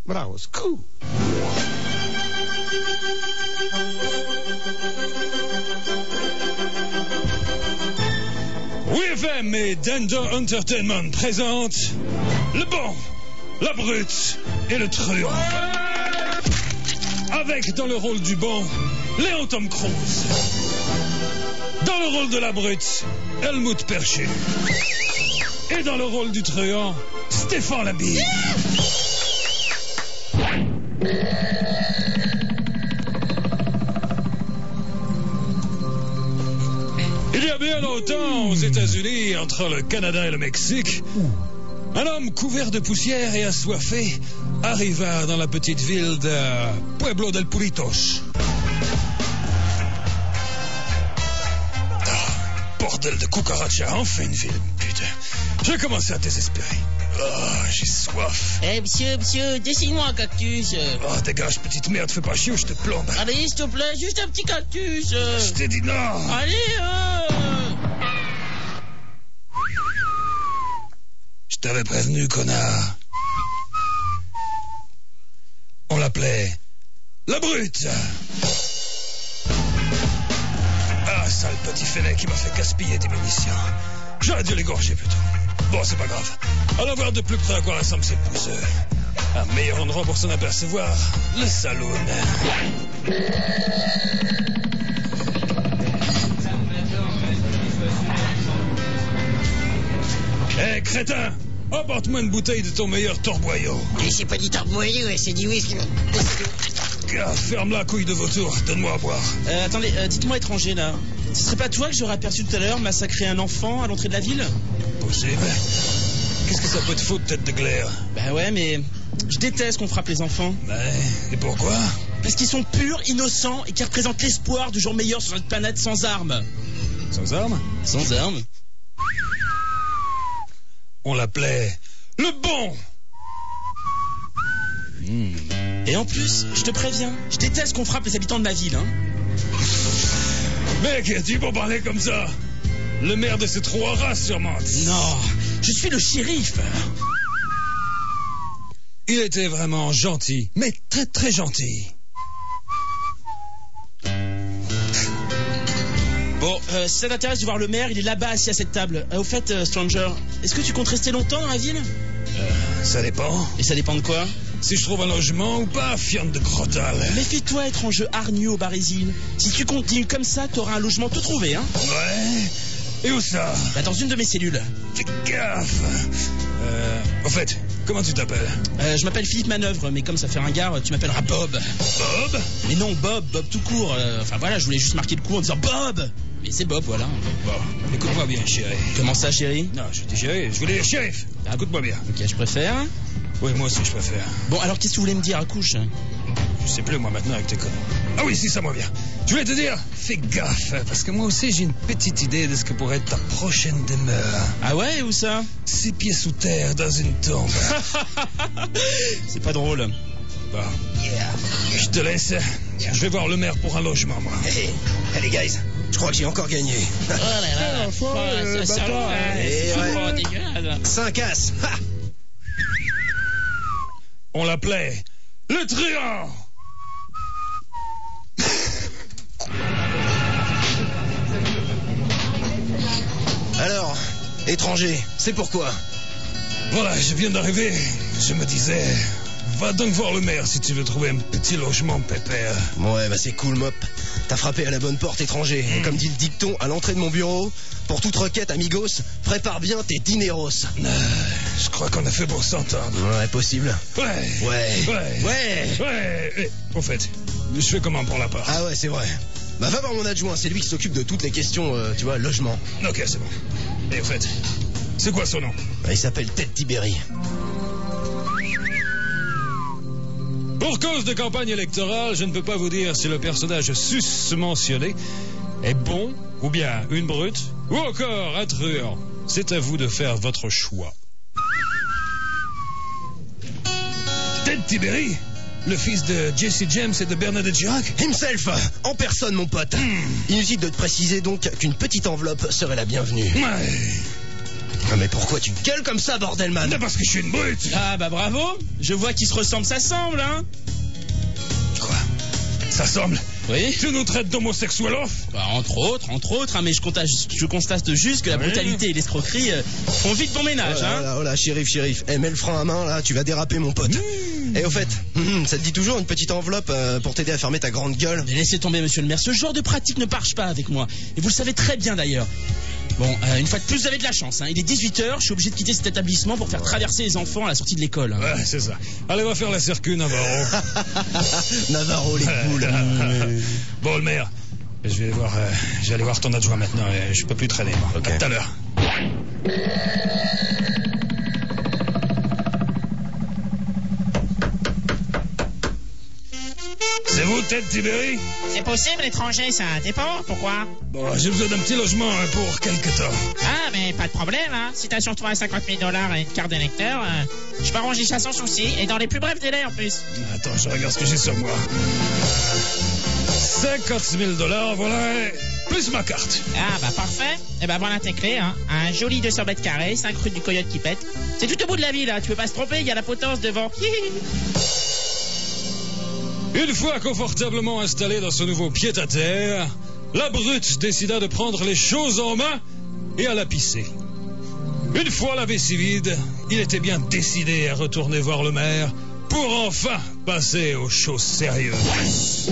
Bravo, cool. WFM et Danger Entertainment présentent le bon, la brute et le truand. Avec dans le rôle du bon, Léon Tom Cruise. Dans le rôle de la brute, Helmut Perché. Et dans le rôle du truand, Stéphane Labille. Il y a bien longtemps, aux États-Unis, entre le Canada et le Mexique, un homme couvert de poussière et assoiffé arriva dans la petite ville de Pueblo del Puritos. Bordel de cucaracha, enfin une ville, putain. J'ai commencé à désespérer. Oh, j'ai soif. Eh, monsieur, dessine-moi un cactus. Oh, dégage, petite merde, fais pas chier ou je te plombe. Allez, s'il te plaît, juste un petit cactus. Je t'ai dit non. Allez, Je t'avais prévenu, connard. On l'appelait la brute. Ah, sale petit fenêtre qui m'a fait gaspiller des munitions. J'aurais dû l'égorger plutôt. Bon, c'est pas grave. Allons voir de plus près à quoi ressemble cette pousse. Un meilleur endroit pour s'en apercevoir, le saloon. Hé, crétin! Apporte-moi une bouteille de ton meilleur torboyau. Et c'est pas du torboyau, c'est du whisky. Ah, ferme la couille de vautour, donne-moi à boire. Attendez, dites-moi étranger là. Ce serait pas toi que j'aurais aperçu tout à l'heure massacrer un enfant à l'entrée de la ville? Possible. Qu'est-ce que ça peut te foutre, tête de glaire? Bah ouais, mais je déteste qu'on frappe les enfants. Ouais, et pourquoi? Parce qu'ils sont purs, innocents et qu'ils représentent l'espoir du jour meilleur sur notre planète sans armes. Sans armes? Sans armes. On l'appelait le bon. Et en plus, je te préviens, je déteste qu'on frappe les habitants de ma ville, hein. Mec, tu peux parler comme ça? Le maire de ces trois races, sûrement. Non, je suis le shérif. Il était vraiment gentil, mais très très gentil. Bon, si ça t'intéresse de voir le maire, il est là-bas assis à cette table. Au fait, Stranger, est-ce que tu comptes rester longtemps dans la ville? Ça dépend. Et ça dépend de quoi? Si je trouve un logement ou pas, fiente de crotale. Méfie-toi, étranger hargneux au Barésil. Si tu continues comme ça, t'auras un logement tout trouvé, hein? Ouais. Et où ça? Bah, dans une de mes cellules. Fais gaffe. Au fait, comment tu t'appelles? Je m'appelle Philippe Manœuvre, mais comme ça fait ringard, tu m'appelleras Bob. Bob? Mais non, Bob tout court. Enfin voilà, je voulais juste marquer le coup en disant Bob. Mais c'est Bob, voilà. Bon, écoute-moi bien, chéri. Comment ça, chéri? Non, je dis chéri, je voulais dire shérif. Écoute-moi bien. Ok, je préfère. Oui, moi aussi, je préfère. Bon, alors qu'est-ce que tu voulais me dire à couche? Je sais plus, moi, maintenant, avec tes conneries. Ah oui, si, ça me revient. Je voulais te dire, fais gaffe, parce que moi aussi, j'ai une petite idée de ce que pourrait être ta prochaine demeure. Ah ouais, où ça? 6 pieds sous terre, dans une tombe. C'est pas drôle. Bon. Je te laisse. Je vais voir le maire pour un logement, moi. Allez, guys, je crois que j'ai encore gagné. Oh là là, ça sent ouais. dégueulasse. 5 as. Ha! On l'appelait le truand. Alors, étranger, c'est pourquoi? Voilà, je viens d'arriver. Je me disais, va donc voir le maire si tu veux trouver un petit logement pépère. Ouais, bah c'est cool, Mop. T'as frappé à la bonne porte, étranger. Et comme dit le dicton à l'entrée de mon bureau, pour toute requête, amigos, prépare bien tes dineros. Je crois qu'on a fait pour s'entendre. Ouais, possible. Ouais. Et, au fait, je fais comment pour l'appart? Ah ouais, c'est vrai. Bah va voir mon adjoint, c'est lui qui s'occupe de toutes les questions, tu vois, logement. Ok, c'est bon. Et au fait, c'est quoi son nom? Bah, il s'appelle Ted Tiberi. Pour cause de campagne électorale, je ne peux pas vous dire si le personnage sus-mentionné est bon, ou bien une brute, ou encore un truand. C'est à vous de faire votre choix. Ted Tiberi, le fils de Jesse James et de Bernadette Chirac? Himself, en personne, mon pote. Inutile de te préciser donc qu'une petite enveloppe serait la bienvenue. Ouais. Ah, mais pourquoi tu gueules comme ça, bordel, man? Non, parce que je suis une brute. Ah bah bravo. Je vois qu'ils se ressemblent, ça semble, hein. Quoi? Ça semble? Oui. Tu nous traites d'homosexuels? Bah, entre autres, hein, mais je constate juste que la brutalité et l'escroquerie font vite bon ménage, hein. Oh là, shérif. Mets le frein à main, là, tu vas déraper, mon pote. Et au fait, ça te dit toujours une petite enveloppe pour t'aider à fermer ta grande gueule? Mais laissez tomber, monsieur le maire, ce genre de pratique ne marche pas avec moi. Et vous le savez très bien d'ailleurs. Bon, une fois de plus, vous avez de la chance, hein. Il est 18h, je suis obligé de quitter cet établissement pour faire traverser les enfants à la sortie de l'école, hein. Ouais, c'est ça. Allez, on va faire la circuit, Navarro. Navarro, les poules. Bon, le maire, je vais aller voir ton adjoint maintenant. Je peux plus traîner, moi. Ok. À tout à l'heure. C'est vous, Ted Tiberi? C'est possible, l'étranger, ça dépend. Pourquoi? Bon, j'ai besoin d'un petit logement pour quelque temps. Ah, mais pas de problème, hein. Si t'as sur toi $50 000 et une carte d'électeur, je peux arranger ça sans souci, et dans les plus brefs délais en plus. Attends, je regarde ce que j'ai sur moi. 50 000 $, voilà, plus ma carte. Ah, bah parfait. Et bah voilà tes clés, hein. Un joli 200 mètres carrés, 5 rue du Coyote qui pète. C'est tout au bout de la ville, là. Tu peux pas se tromper, il y a la potence devant. Une fois confortablement installé dans ce nouveau pied-à-terre, la brute décida de prendre les choses en main et à la pisser. Une fois la vessie vide, il était bien décidé à retourner voir le maire pour enfin passer aux choses sérieuses.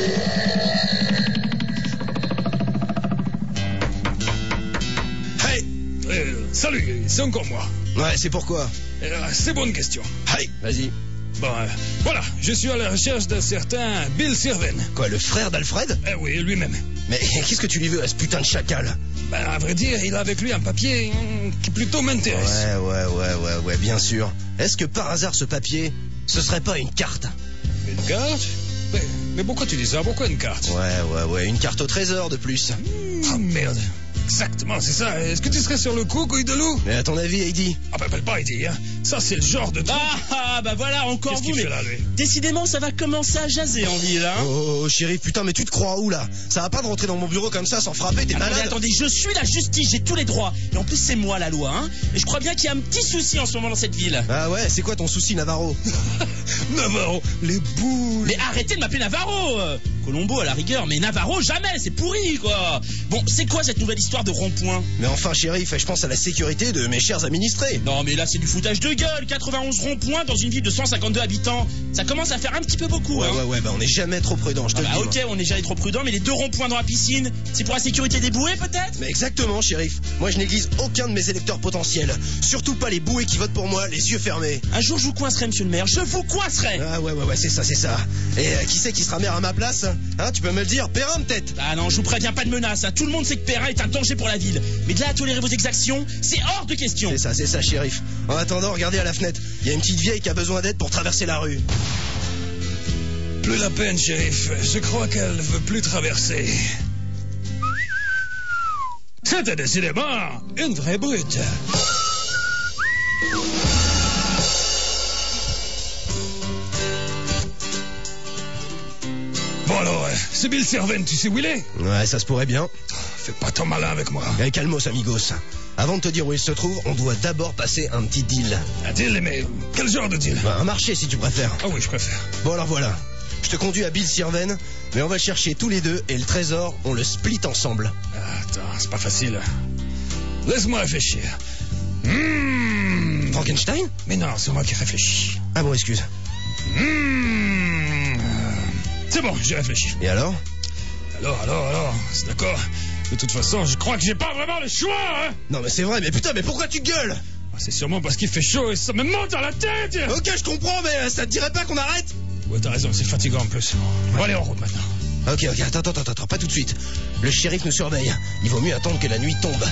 Hey! Salut, c'est encore moi. Ouais, c'est pourquoi? C'est bonne question. Hey, vas-y. Bon, voilà, je suis à la recherche d'un certain Bill Sirven. Quoi, le frère d'Alfred? Oui, lui-même. Mais qu'est-ce que tu lui veux à ce putain de chacal? À vrai dire, il a avec lui un papier qui plutôt m'intéresse. Ouais, bien sûr. Est-ce que par hasard ce papier, ce serait pas une carte? Une carte? Mais pourquoi tu dis ça? Pourquoi une carte? Ouais, une carte au trésor de plus. Ah merde, exactement, c'est ça. Est-ce que tu serais sur le coup, couille de loup? Mais à ton avis, Heidi? Ah bah, appelle pas Heidi, hein. Ça, c'est le genre de truc. Ah, bah voilà, encore Qu'est-ce vous, qu'il mais fait là, lui? décidément, ça va commencer à jaser en ville, hein. Oh, chéri, putain, mais tu te crois où, là? Ça va pas de rentrer dans mon bureau comme ça sans frapper, t'es malade? Attendez, je suis la justice, j'ai tous les droits. Et en plus, c'est moi la loi, hein. Et je crois bien qu'il y a un petit souci en ce moment dans cette ville. Ah ouais, c'est quoi ton souci, Navarro? Navarro, les boules. Mais arrêtez de m'appeler Navarro. Colombo à la rigueur, mais Navarro jamais, c'est pourri quoi. Bon, c'est quoi cette nouvelle histoire de rond-point? Mais enfin, shérif, je pense à la sécurité de mes chers administrés. Non mais là c'est du foutage de gueule. 91 ronds-points dans une ville de 152 habitants, ça commence à faire un petit peu beaucoup. Ouais, bah on n'est jamais trop prudent, je te le dis. Ok, on est jamais trop prudent, mais les 2 ronds-points dans la piscine, c'est pour la sécurité des bouées peut-être? Mais exactement, shérif. Moi je néglige aucun de mes électeurs potentiels. Surtout pas les bouées qui votent pour moi, les yeux fermés. Un jour je vous coincerai, monsieur le maire, je vous coincerai. Ah ouais, c'est ça. Et qui c'est qui sera maire à ma place? Hein, tu peux me le dire? Perrin peut-être? Ah non, je vous préviens, pas de menace, hein. Tout le monde sait que Perrin est un danger pour la ville. Mais de là à tolérer vos exactions, c'est hors de question. C'est ça, shérif. En attendant, regardez à la fenêtre. Il y a une petite vieille qui a besoin d'aide pour traverser la rue. Plus la peine, shérif. Je crois qu'elle veut plus traverser. C'était décidément une vraie brute. Bon alors, c'est Bill Sirven, tu sais où il est? Ouais, ça se pourrait bien. Fais pas ton malin avec moi. Calmos, amigos. Avant de te dire où il se trouve, on doit d'abord passer un petit deal. Un deal, mais quel genre de deal? Un marché, si tu préfères. Ah oui, je préfère. Bon, alors voilà. Je te conduis à Bill Sirven, mais on va le chercher tous les deux et le trésor, on le split ensemble. Attends, c'est pas facile. Laisse-moi réfléchir. Frankenstein? Mais non, c'est moi qui réfléchis. Ah bon, excuse. C'est bon, j'ai réfléchi. Et alors? Alors, c'est d'accord. De toute façon, je crois que j'ai pas vraiment le choix, hein. Non mais c'est vrai, mais putain, mais pourquoi tu gueules? C'est sûrement parce qu'il fait chaud et ça me monte dans la tête. Ok, je comprends, mais ça te dirait pas qu'on arrête? Ouais, t'as raison, c'est fatigant en plus. Bon, allez, en route maintenant. Ok, attends, pas tout de suite. Le shérif nous surveille. Il vaut mieux attendre que la nuit tombe.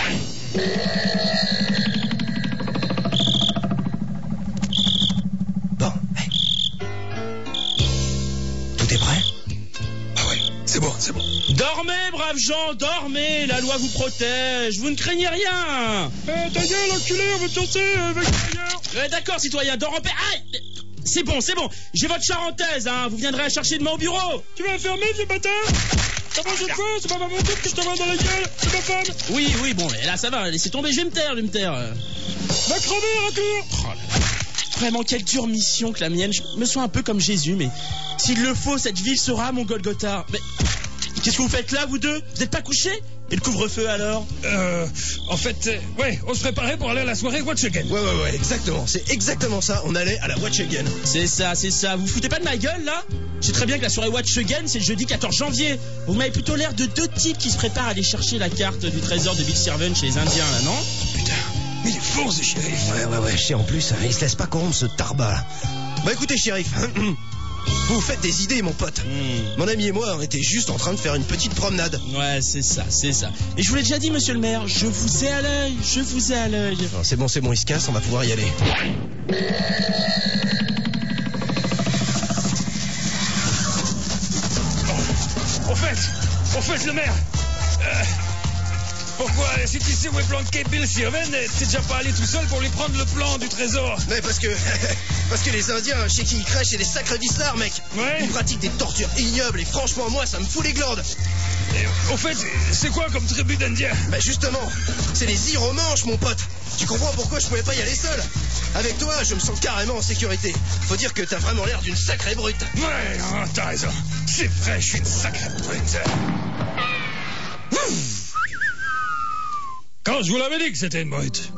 Bon, hey. Tout est prêt? Ah ouais, c'est bon. Dormez, braves gens, dormez, la loi vous protège, vous ne craignez rien. Ta gueule, enculé, on veut te lancer avec ailleurs. D'accord, citoyen, dors en paix. Aïe, c'est bon, j'ai votre charentaise, hein, vous viendrez la chercher demain au bureau. Tu vas la fermer, vieux bâtard? T'as mangé de feu, c'est pas ma moto que je te vois dans la gueule, c'est ma femme. Oui, bon, mais là, ça va, laissez tomber, je vais me taire. Va crever, raclure. Oh là là. Vraiment, quelle dure mission que la mienne. Je me sens un peu comme Jésus, mais s'il le faut, cette ville sera mon Golgotha. Mais qu'est-ce que vous faites là, vous deux? Vous n'êtes pas couchés? Et le couvre-feu alors? En fait, ouais, on se préparait pour aller à la soirée Watch Again. Ouais, exactement. C'est exactement ça. On allait à la Watch Again. C'est ça. Vous foutez pas de ma gueule, là? Je sais très bien que la soirée Watch Again, c'est le jeudi 14 janvier. Vous m'avez plutôt l'air de deux types qui se préparent à aller chercher la carte du trésor de Bill Sirven chez les Indiens, là, non? Putain, mais il est fort, ce shérif. Ouais, je sais en plus. Il se laisse pas corrompre, ce tarbat, là. Bah écoutez, shérif. Vous vous faites des idées, mon pote. Mon ami et moi, on était juste en train de faire une petite promenade. Ouais, c'est ça. Et je vous l'ai déjà dit, monsieur le maire, je vous ai à l'œil. Non, c'est bon, il se casse, on va pouvoir y aller. Au fait, le maire. Pourquoi, si tu sais où est planqué Bill Sirven, t'es déjà pas allé tout seul pour lui prendre le plan du trésor? Mais parce que les Indiens, chez qui ils crèchent, c'est des sacrés vislards, mec. Ouais. Ils pratiquent des tortures ignobles et franchement, moi, ça me fout les glandes. Au fait, c'est quoi comme tribu d'Indiens? Bah justement, c'est les Iromanches, mon pote. Tu comprends pourquoi je pouvais pas y aller seul? Avec toi, je me sens carrément en sécurité. Faut dire que t'as vraiment l'air d'une sacrée brute. Ouais, t'as raison. C'est vrai, je suis une sacrée brute. Quand je vous l'avais dit que c'était une brute.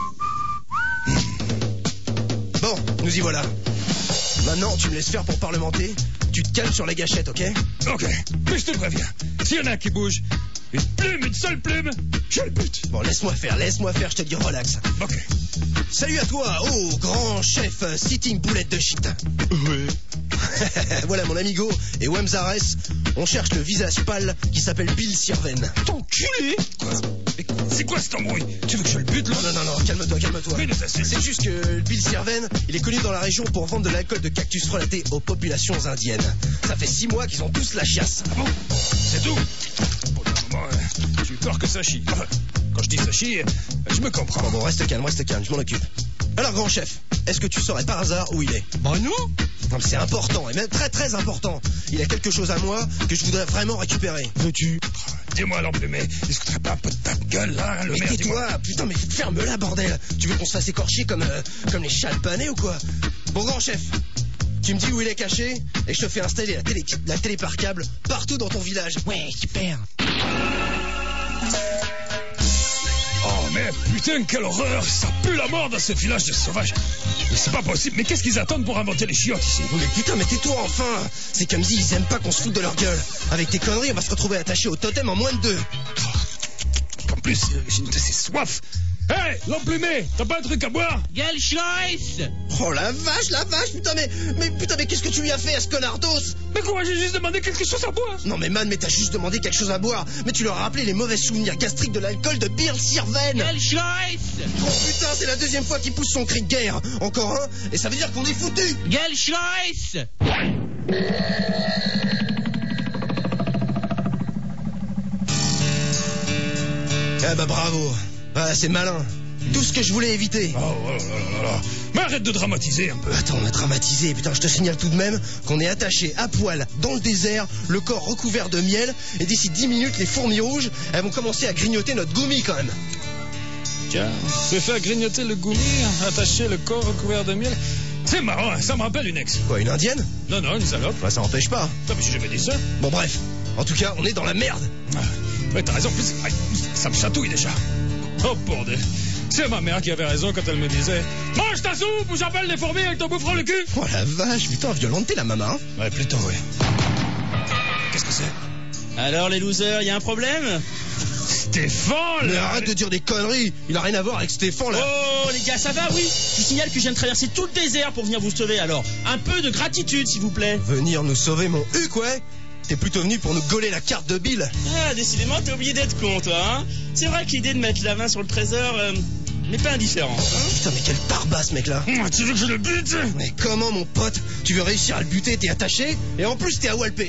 Bon, nous y voilà. Maintenant, tu me laisses faire pour parlementer. Tu te calmes sur la gâchette, ok? Ok, mais je te préviens. S'il y en a qui bougent, une seule plume, je le bute. Bon, laisse-moi faire, je te dis relax. Ok. Salut à toi, oh grand chef sitting boulette de shit. Ouais. Voilà mon amigo et Wemzares, on cherche le visage pâle qui s'appelle Bill Sirven. T'enculé! Quoi? Mais c'est quoi cette embrouille? Tu veux que je le bute là? Non, calme-toi. Mais C'est juste que Bill Sirven, il est connu dans la région pour vendre de l'alcool de cactus frelaté aux populations indiennes. Ça fait 6 mois qu'ils ont tous la chiasse. Ah bon? C'est tout? Pour le moment, j'ai eu peur que ça chie. Enfin, quand je dis ça chie, je me comprends. Bon, reste calme, je m'en occupe. Alors grand chef, est-ce que tu saurais par hasard où il est? Bah non. Non mais c'est important, et même très très important. Il a quelque chose à moi que je voudrais vraiment récupérer. Veux-tu? Dis-moi l'emplumé, il se foutrait pas un peu de ta gueule là, le mais maire? tais-toi, putain mais ferme-la bordel. Tu veux qu'on se fasse écorcher comme les chats panés ou quoi? Bon grand chef, tu me dis où il est caché et je te fais installer la télé par câble partout dans ton village. Ouais, super. Oh mais putain, quelle horreur! Ça pue la mort dans ce village de sauvages. Mais c'est pas possible, mais qu'est-ce qu'ils attendent pour inventer les chiottes ici? Mais putain, mais tais-toi enfin. C'est comme si ils aiment pas qu'on se foute de leur gueule. Avec tes conneries, on va se retrouver attaché au totem en moins de 2. En plus, j'ai une assez soif. Hé, l'emplumé, t'as pas un truc à boire? Gueule Schleiss! Oh la vache, putain mais qu'est-ce que tu lui as fait à ce connardos? Mais quoi, j'ai juste demandé quelque chose à boire. Non mais man, mais t'as juste demandé quelque chose à boire. Mais tu leur as rappelé les mauvais souvenirs gastriques de l'alcool de Bill Sirven. Gueule Schleiss! Oh putain, c'est la 2e fois qu'il pousse son cri de guerre. Encore un, et ça veut dire qu'on est foutu. Gueule Schleiss! Eh bah bravo. Ah, c'est malin. Tout ce que je voulais éviter. Oh là. Mais arrête de dramatiser un peu. Attends, on a dramatisé. Putain, je te signale tout de même qu'on est attaché à poil dans le désert, le corps recouvert de miel, et d'ici 10 minutes, les fourmis rouges, elles vont commencer à grignoter notre goumi quand même. Tiens, se faire grignoter le goumi, attacher le corps recouvert de miel. C'est marrant, ça me rappelle une ex. Quoi, une indienne? Non, une salope. Bah, ça empêche pas. Non, mais j'ai jamais dit ça. Bon, bref. En tout cas, on est dans la merde. Ouais, t'as raison, en plus, ça me chatouille déjà. Oh, bordel. C'est ma mère qui avait raison quand elle me disait « Mange ta soupe ou j'appelle les fourmis avec ton bouffron le cul !» Oh la vache, putain, violente t'es la maman. Ouais, plutôt, oui. Qu'est-ce que c'est? Alors les losers, y a un problème? Stéphane! Mais arrête de dire des conneries. Il a rien à voir avec Stéphane là. Oh les gars, ça va, oui? Je vous signale que je viens de traverser tout le désert pour venir vous sauver, alors un peu de gratitude s'il vous plaît. Venir nous sauver mon huc, ouais? T'es plutôt venu pour nous gauler la carte de Bill. Ah, décidément, t'as oublié d'être con, toi, hein? C'est vrai que l'idée de mettre la main sur le trésor n'est pas indifférente, hein? Putain, mais quel barbasse, mec là. Tu veux que je le bute? Mais comment, mon pote? Tu veux réussir à le buter, t'es attaché, et en plus t'es à walper.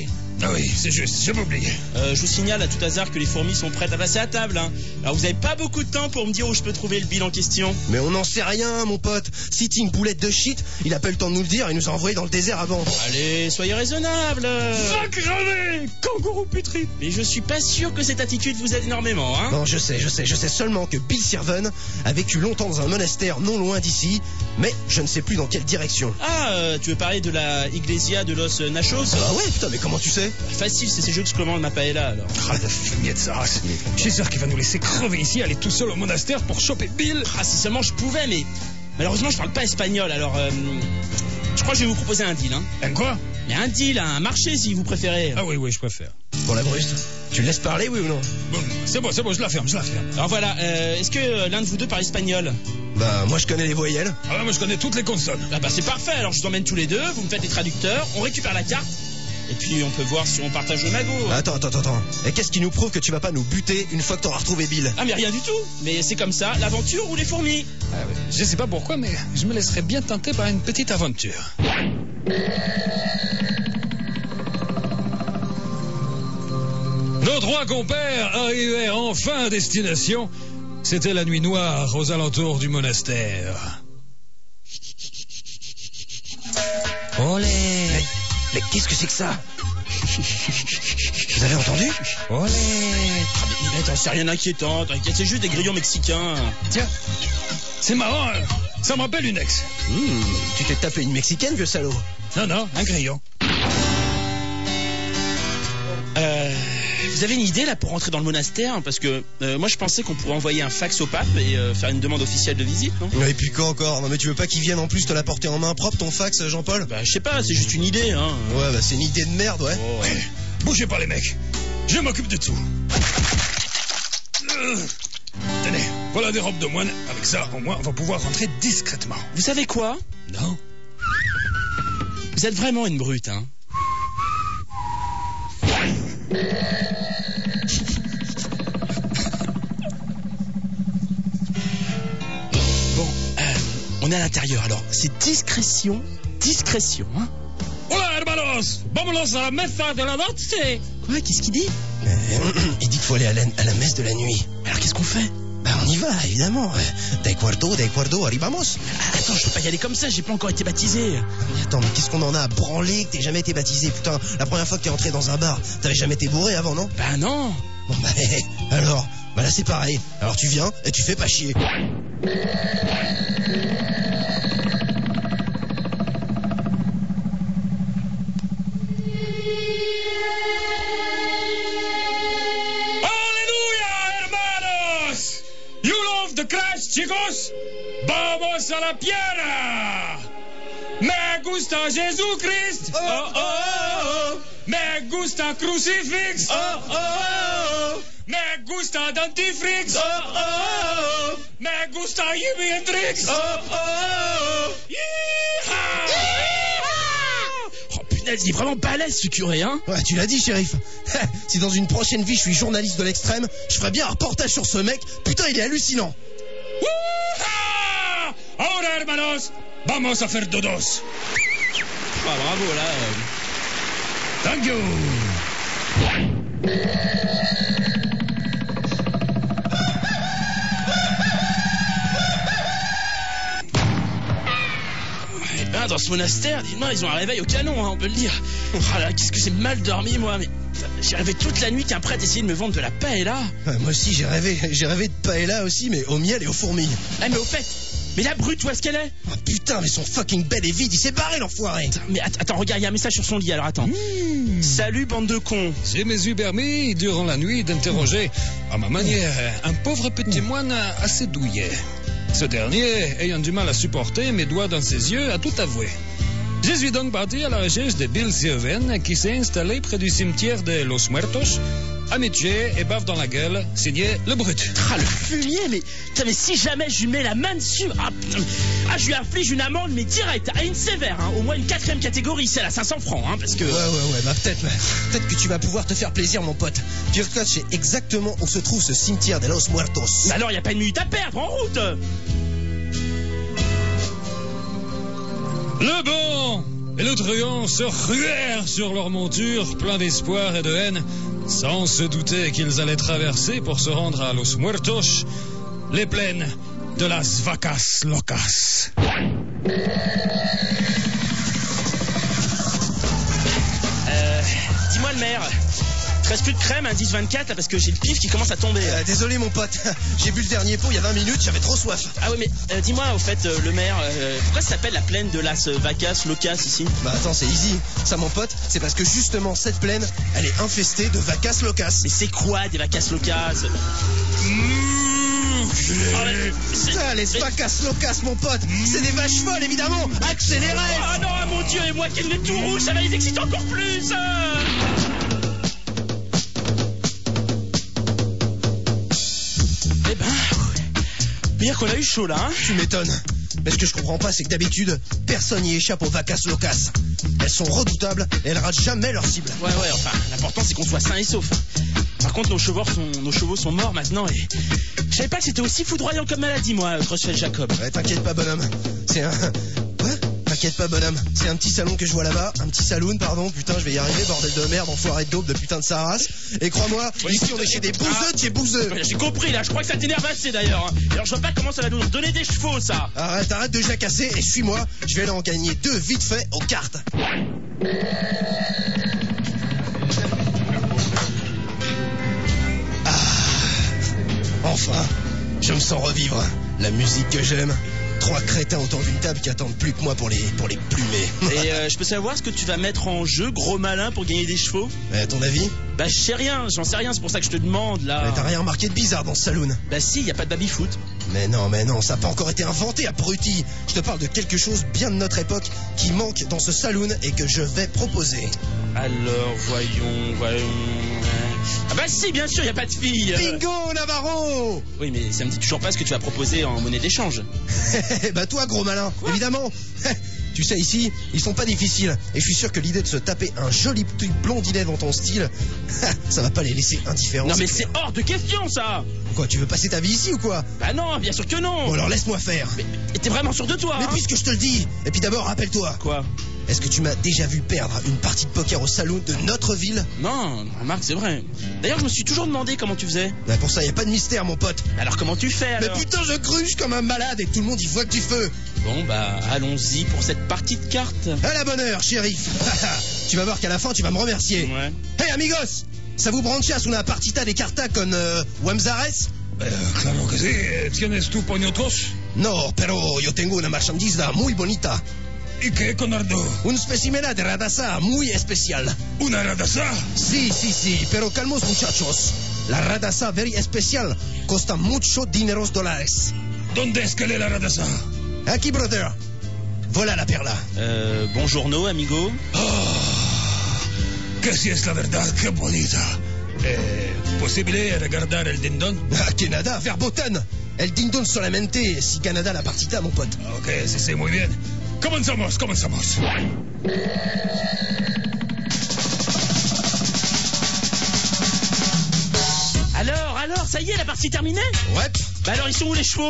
Ah oui, c'est juste, je m'oublie. Je vous signale à tout hasard que les fourmis sont prêtes à passer à table. Hein. Alors vous avez pas beaucoup de temps pour me dire où je peux trouver le bill en question. Mais on n'en sait rien, mon pote. Si t'es une boulette de shit, il a pas eu le temps de nous le dire, il nous a envoyé dans le désert avant. Allez, soyez raisonnable. Va crever, kangourou putri. Mais je suis pas sûr que cette attitude vous aide énormément, hein. Non, je sais seulement que Bill Sirven a vécu longtemps dans un monastère non loin d'ici, mais je ne sais plus dans quelle direction. Ah, tu veux parler de la Iglesia de los Nachos? Ah ouais, putain, mais comment tu sais? Facile, c'est ces jeux que je commande ma paella, alors. Ah, la fumier de sa race. Je suis sûr qu'il va nous laisser crever ici, aller tout seul au monastère pour choper Bill. Ah, si seulement je pouvais, mais malheureusement je parle pas espagnol, alors je crois que je vais vous proposer un deal, hein. Un quoi? Mais un deal, un marché si vous préférez. Ah oui, je préfère. Bon, la bruste, tu le laisses parler, oui ou non? Bon, c'est bon, je la ferme. Alors voilà, est-ce que l'un de vous deux parle espagnol? Bah, moi je connais les voyelles. Ah ouais, moi je connais toutes les consonnes. Ah bah c'est parfait, alors je vous emmène tous les deux, vous me faites les traducteurs, on récupère la carte, et puis on peut voir si on partage le magot. Attends. Et qu'est-ce qui nous prouve que tu vas pas nous buter une fois que t'auras retrouvé Bill? Ah mais rien du tout, mais c'est comme ça, l'aventure ou les fourmis? Ah ouais, je sais pas pourquoi, mais je me laisserais bien tenter par une petite aventure. Nos trois compères arrivèrent enfin à destination. C'était la nuit noire aux alentours du monastère. Olé! Mais qu'est-ce que c'est que ça? Vous avez entendu? Olé! Mais attends, c'est rien d'inquiétant, t'inquiète, c'est juste des grillons mexicains. Tiens, c'est marrant, hein. Ça me rappelle une ex. Tu t'es tapé une mexicaine, vieux salaud? Non, un grillon. Vous avez une idée là pour rentrer dans le monastère? Parce que moi je pensais qu'on pourrait envoyer un fax au pape et faire une demande officielle de visite, non? Et puis quoi encore? Non mais tu veux pas qu'il vienne en plus te l'apporter en main propre ton fax, Jean-Paul? Bah je sais pas, c'est juste une idée, hein. Ouais, bah c'est une idée de merde, ouais. Oh, ouais. Bougez pas les mecs, je m'occupe de tout. Tenez, voilà des robes de moine. Avec ça, au moins, on va pouvoir rentrer discrètement. Vous savez quoi? Non? Vous êtes vraiment une brute, hein. Bon, on est à l'intérieur, alors c'est discrétion, hein. Hola, hermanos! Vámonos a la mesa de la noche! Quoi, qu'est-ce qu'il dit? Il dit qu'il faut aller à la messe de la nuit. Alors qu'est-ce qu'on fait? Bah on y va, évidemment. De acuerdo, arribamos. Attends, je peux pas y aller comme ça, j'ai pas encore été baptisé. Mais attends, mais qu'est-ce qu'on en a à branler que t'aies jamais été baptisé? Putain, la première fois que t'es entré dans un bar, t'avais jamais été bourré avant, non? Bah non. Bon bah alors, bah là c'est pareil. Alors tu viens et tu fais pas chier. De Christ, chicos, vamos a la piedra. Me gusta Jesucristo. Oh. Me gusta crucifix. Oh. Me gusta dentifrice. Oh. Me gusta Jimi Hendrix. Oh. Oh punaise, il est vraiment balèze ce curé, hein. Ouais, tu l'as dit, shérif. Si dans une prochaine vie je suis journaliste de l'extrême, je ferais bien un reportage sur ce mec. Putain, il est hallucinant. Ahora, hermanos, vamos a hacer dodos. Ah, bravo, là. Thank you. Eh ben, dans ce monastère, dis-moi, ils ont un réveil au canon, hein, on peut le dire. Oh là, qu'est-ce que j'ai mal dormi, moi, mais j'ai rêvé toute la nuit qu'un prêtre essayait de me vendre de la paella. Ouais, moi aussi, j'ai rêvé de paella aussi, mais au miel et aux fourmis. Ah, mais au fait, mais la brute, où est-ce qu'elle est? Oh putain, mais son fucking bed est vide, il s'est barré, l'enfoiré. Mais attends, regarde, il y a un message sur son lit, alors attends. Salut, bande de cons. Je me suis permis, durant la nuit, d'interroger, à ma manière, un pauvre petit moine assez douillet. Ce dernier, ayant du mal à supporter mes doigts dans ses yeux, a tout avoué. Je suis donc parti à la recherche de Bill Sirven, qui s'est installé près du cimetière de Los Muertos, amitié et baffe dans la gueule, signé le brut. Ah, le fumier, mais si jamais je lui mets la main dessus, je lui inflige une amende, mais direct, à une sévère, hein, au moins une 4e catégorie, celle à 500 francs, hein, parce que... Ouais, bah peut-être que tu vas pouvoir te faire plaisir, mon pote. Figure-toi, je sais exactement où se trouve ce cimetière de Los Muertos. Mais alors, y a pas une minute à perdre, en route. Le bon, et le truand se ruèrent sur leur monture, plein d'espoir et de haine, sans se douter qu'ils allaient traverser pour se rendre à Los Muertos, les plaines de las Vacas Locas. Dis-moi le maire, il te reste plus de crème, un 10-24 là, parce que j'ai le pif qui commence à tomber. Désolé mon pote, j'ai bu le dernier pot il y a 20 minutes, j'avais trop soif. Ah oui mais dis-moi au fait le maire, pourquoi ça s'appelle la plaine de las Vacas Locas ici? Bah attends, c'est easy. Ça mon pote, c'est parce que justement cette plaine, elle est infestée de Vacas Locas. Mais c'est quoi des Vacas Locas? Ça, les Vacas Locas mon pote, c'est des vaches folles évidemment. Accélérez. Oh non mon Dieu, et moi qui ai le nez tout rouge, ça va les exciter encore plus. Eh ben, dire qu'on a eu chaud là, hein. Tu m'étonnes. Mais ce que je comprends pas, c'est que d'habitude, personne n'y échappe aux Vacas Locas. Elles sont redoutables et elles ratent jamais leur cible. Ouais, enfin, l'important c'est qu'on soit sain et sauf. Par contre, nos chevaux sont morts maintenant et je savais pas que c'était aussi foudroyant comme maladie, moi, Crossfell Jacob. Ouais, t'inquiète pas, bonhomme. C'est un... Quoi? T'inquiète pas, bonhomme. C'est un petit salon que je vois là-bas. Un petit saloon, pardon. Putain, je vais y arriver, bordel de merde, enfoiré de dope de putain de sa race. Et crois-moi, ici on est chez des bouseux de chez bouseux. J'ai compris, là. Je crois que ça t'énerve assez, d'ailleurs. Alors, je vois pas comment ça va nous donner des chevaux, ça. Arrête de jacasser et suis-moi. Je vais aller en gagner 2 vite fait aux cartes. Enfin, je me sens revivre. La musique que j'aime. 3 crétins autour d'une table qui attendent plus que moi pour les plumer. Et je peux savoir ce que tu vas mettre en jeu, gros malin, pour gagner des chevaux? À ton avis? Bah je sais rien, j'en sais rien, c'est pour ça que je te demande là. Mais t'as rien remarqué de bizarre dans ce saloon? Bah si, y a pas de baby-foot. Mais non, ça n'a pas encore été inventé, abruti. Je te parle de quelque chose bien de notre époque qui manque dans ce saloon et que je vais proposer. Alors, voyons... Ah bah si, bien sûr, y a pas de filles. Bingo, Navarro. Oui, mais ça me dit toujours pas ce que tu vas proposer en monnaie d'échange. Bah toi, gros malin, évidemment. Tu sais, ici, ils sont pas difficiles. Et je suis sûr que l'idée de se taper un joli petit blondinet dans ton style, ça va pas les laisser indifférents. Non mais c'est hors de question, ça. Quoi, tu veux passer ta vie ici ou quoi? Bah non, bien sûr que non. Bon alors laisse-moi faire. Mais t'es vraiment sûr de toi? Mais puisque je te le dis. Et puis d'abord, rappelle-toi. Quoi? Est-ce que tu m'as déjà vu perdre une partie de poker au saloon de notre ville? Non, remarque, c'est vrai. D'ailleurs, je me suis toujours demandé comment tu faisais. Bah pour ça, y a pas de mystère, mon pote. Alors comment tu fais alors? Mais putain, je cruche comme un malade et tout le monde y voit que du feu. Bon bah, allons-y pour cette partie de cartes. À la bonne heure, shérif. Tu vas voir qu'à la fin, tu vas me remercier. Ouais. Hey amigos, ça vous branchas una partita de carta con Wamzares? Claro que sí. ¿Tienes tu puñotos? No, pero yo tengo una marchandisa muy bonita. ¿Y qué, Conardo? Un specimena de radasa muy especial. ¿Una radasa? Sí, pero calmos muchachos. La radasa very especial costa mucho dineros dólares. ¿Dónde es que lee la radasa? Aquí, brother. Voilà la perla. Buongiorno, amigo. Que si es la verdad, qué bonita. ¿Posible regarder el dindon? Que nada, verboten. El dindon solamente si Canada la partita, mon pote. Ok, sí, muy bien. Comenzamos. Alors, ça y est, la partie terminée? Ouais. Bah alors, ils sont où les chevaux?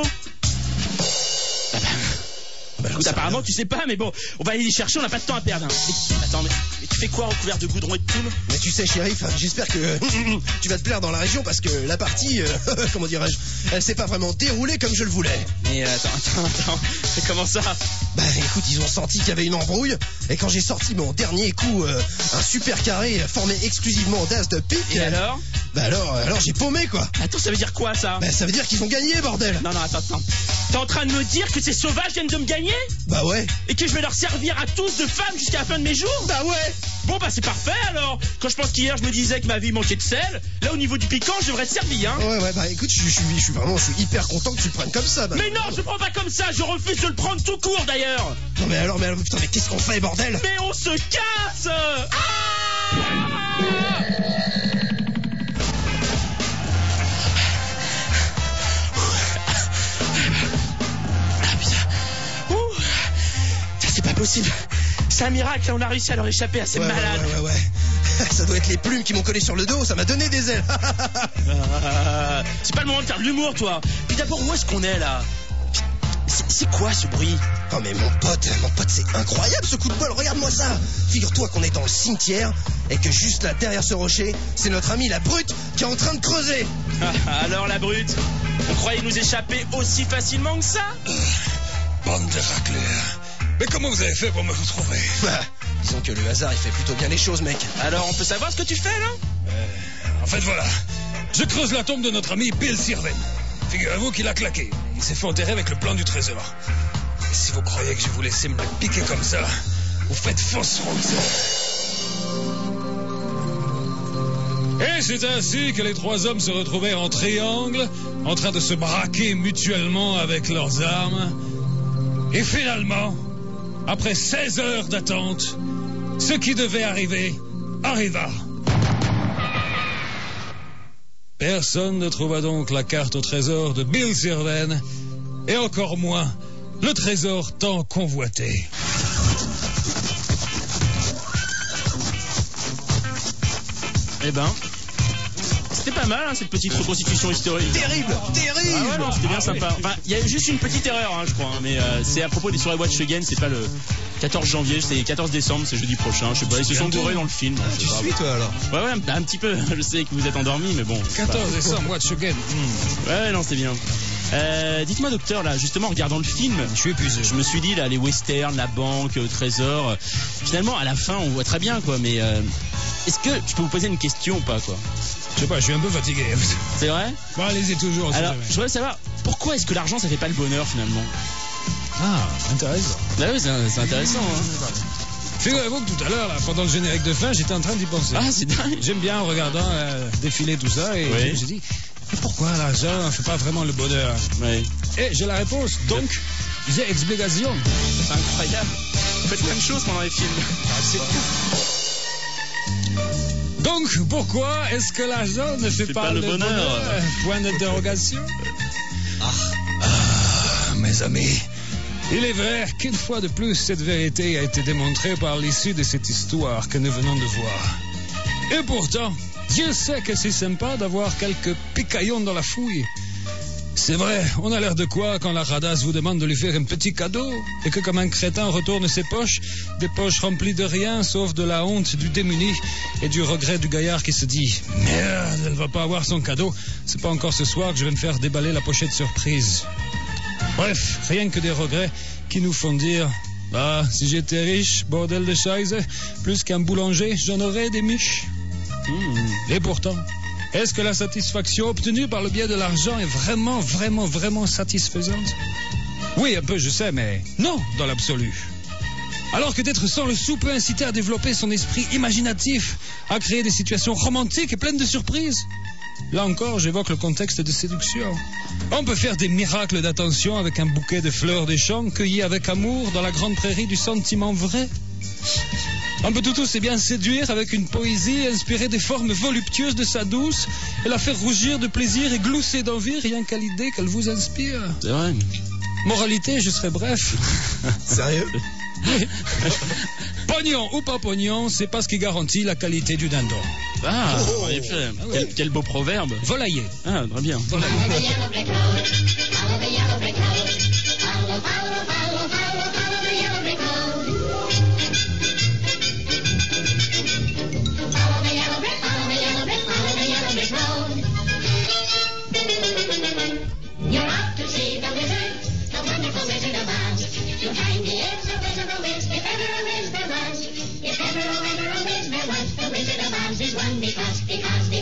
Écoute, apparemment, tu sais pas, mais bon, on va aller les chercher, on n'a pas de temps à perdre. Attends, mais tu fais quoi recouvert de goudron et de poule? Mais tu sais, shérif, j'espère que tu vas te plaire dans la région parce que la partie, comment dirais-je, elle s'est pas vraiment déroulée comme je le voulais. Mais attends, comment ça? Bah écoute, ils ont senti qu'il y avait une embrouille et quand j'ai sorti mon dernier coup, un super carré formé exclusivement d'as de pique. Et alors? Bah alors j'ai paumé quoi. Attends, ça veut dire quoi ça? Bah ça veut dire qu'ils ont gagné, bordel. Non, attends. T'es en train de me dire que ces sauvages viennent de me gagner? Bah ouais. Et que je vais leur servir à tous de femmes jusqu'à la fin de mes jours? Bah ouais. Bon bah c'est parfait alors. Quand je pense qu'hier je me disais que ma vie manquait de sel, là au niveau du piquant je devrais être servi, hein. Ouais, bah écoute, je suis hyper content que tu le prennes comme ça. Bah. Mais non, je prends pas comme ça, je refuse de le prendre tout court d'ailleurs. Non mais alors, putain, mais qu'est-ce qu'on fait, bordel? Mais on se casse. C'est pas possible. C'est un miracle, on a réussi à leur échapper à ces malades. Ouais. Ça doit être les plumes qui m'ont collé sur le dos, ça m'a donné des ailes. C'est pas le moment de faire de l'humour, toi. Puis d'abord, où est-ce qu'on est là? C'est quoi ce bruit? Oh mais mon pote, c'est incroyable ce coup de bol, regarde-moi ça. Figure-toi qu'on est dans le cimetière et que juste là derrière ce rocher, c'est notre ami la brute qui est en train de creuser. Alors la brute, on croyait nous échapper aussi facilement que ça? Bande de racleurs. Mais comment vous avez fait pour me retrouver? Disons que le hasard il fait plutôt bien les choses, mec. Alors on peut savoir ce que tu fais là? En fait, voilà. Je creuse la tombe de notre ami Bill Sirven. Figurez-vous qu'il a claqué. Il s'est fait enterrer avec le plan du trésor. Et si vous croyez que je vais vous laisser me la piquer comme ça, vous faites fausse route. Et c'est ainsi que les trois hommes se retrouvèrent en triangle, en train de se braquer mutuellement avec leurs armes. Et finalement, après 16 heures d'attente, ce qui devait arriver arriva. Personne ne trouva donc la carte au trésor de Bill Sirven, et encore moins le trésor tant convoité. Eh ben, c'était pas mal cette petite reconstitution historique. Terrible. Ah ouais, non, c'était bien sympa. Enfin, il y a juste une petite erreur, je crois, mais c'est à propos des soirées Watch Again, c'est pas le 14 janvier, c'est 14 décembre, c'est jeudi prochain. Je sais pas, ils se sont gourés dans le film. Tu suis toi alors? Ouais, un petit peu. Je sais que vous êtes endormi, mais bon. 14 décembre, Watch Again. Ouais, non, c'est bien. Dites-moi, docteur, là, justement, en regardant le film, Je suis épuisé. je me suis dit, là, les westerns, la banque, le trésor, finalement, à la fin, on voit très bien, quoi, mais est-ce que je peux vous poser une question ou pas, quoi? Je sais pas, je suis un peu fatigué. C'est vrai? Bon, allez-y toujours. si Alors, jamais. je voudrais savoir, pourquoi est-ce que l'argent, ça fait pas le bonheur, finalement? Ah, intéressant. Bah oui, c'est intéressant, hein. Figurez-vous que tout à l'heure, là, pendant le générique de fin, j'étais en train d'y penser. Ah, c'est dingue. J'aime bien en regardant défiler tout ça, et Oui. je me suis dit, mais pourquoi l'argent ne fait pas vraiment le bonheur? Ouais. Et j'ai la réponse, donc, j'ai explication. C'est incroyable. Vous faites plein de choses pendant les films. C'est Donc, pourquoi est-ce que l'argent ne fait pas le bonheur? Point d'interrogation. Mes amis, il est vrai qu'une fois de plus, cette vérité a été démontrée par l'issue de cette histoire que nous venons de voir. Et pourtant, Dieu sait que c'est sympa d'avoir quelques picaillons dans la fouille. C'est vrai, on a l'air de quoi quand la radasse vous demande de lui faire un petit cadeau et que comme un crétin retourne ses poches, des poches remplies de rien sauf de la honte du démuni et du regret du gaillard qui se dit « Merde, elle va pas avoir son cadeau, c'est pas encore ce soir que je vais me faire déballer la pochette surprise. » Bref, rien que des regrets qui nous font dire « Ah, si j'étais riche, bordel de Scheiße, plus qu'un boulanger, j'en aurais des miches. » Et pourtant, est-ce que la satisfaction obtenue par le biais de l'argent est vraiment satisfaisante? Oui, un peu, je sais, mais non, dans l'absolu. Alors que d'être sans le sou peut inciter à développer son esprit imaginatif, à créer des situations romantiques et pleines de surprises. Là encore, j'évoque le contexte de séduction. On peut faire des miracles d'attention avec un bouquet de fleurs des champs cueillies avec amour dans la grande prairie du sentiment vrai. On peut tout aussi bien séduire avec une poésie inspirée des formes voluptueuses de sa douce et la faire rougir de plaisir et glousser d'envie rien qu'à l'idée qu'elle vous inspire. C'est vrai. Moralité, je serai bref. Sérieux? Pognon ou pas pognon, c'est pas ce qui garantit la qualité du dindon. Ah, en effet. Quel beau proverbe. Volailler. Ah, très bien. Follow the yellow brick road. Follow the yellow brick road. Follow the yellow brick road. Follow the yellow brick, follow the yellow brick, follow the yellow brick road. You're out to see the wizard, the wonderful Wizard of Oz. To find he is a wizard of Wiz, if ever a Wiz there was. If ever a Wiz there was, the Wizard of Oz is one because of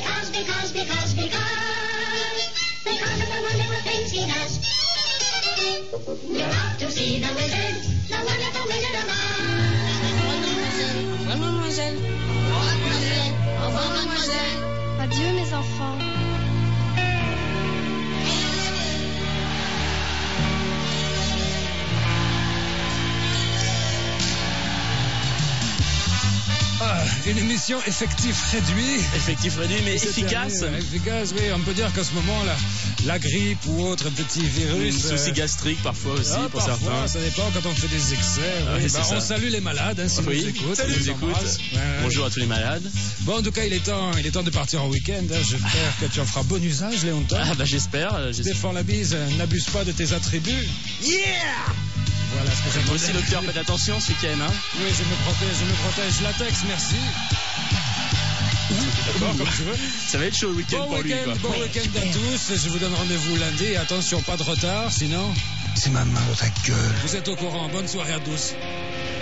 the wonderful things he does. You're off to see the wizard, the wonderful Wizard of Oz. Mademoiselle. Au revoir, mademoiselle. Adieu mes enfants. Ah, une émission effectif réduit. Effectif réduit, mais Cette efficace. année, efficace, oui. On peut dire qu'à ce moment, la grippe ou autre petit virus. Soucis gastriques parfois aussi pour parfois, certains. ça dépend quand on fait des excès. Oui, Oui, c'est on ça. salue les malades, hein, si Oui, nous écoutent. salut, on nous les écoute. embrasse. Ouais, ouais. Bonjour à tous les malades. Bon, en tout cas, il est temps de partir en week-end. Hein. J'espère que tu en feras bon usage, Léonton. Ah bah j'espère. Défends la bise, n'abuse pas de tes attributs. Yeah. Voilà ce que Moi j'aimerais aussi, dire. docteur, faites attention ce week-end. Hein. Oui, je me protège. Latex, merci. D'accord, comme tu veux. Ça va être chaud le week-end Bon pour lui. week-end, Quoi. bon week-end à tous. Je vous donne rendez-vous lundi. Attention, pas de retard, sinon C'est ma main dans ta gueule. vous êtes au courant. Bonne soirée à tous.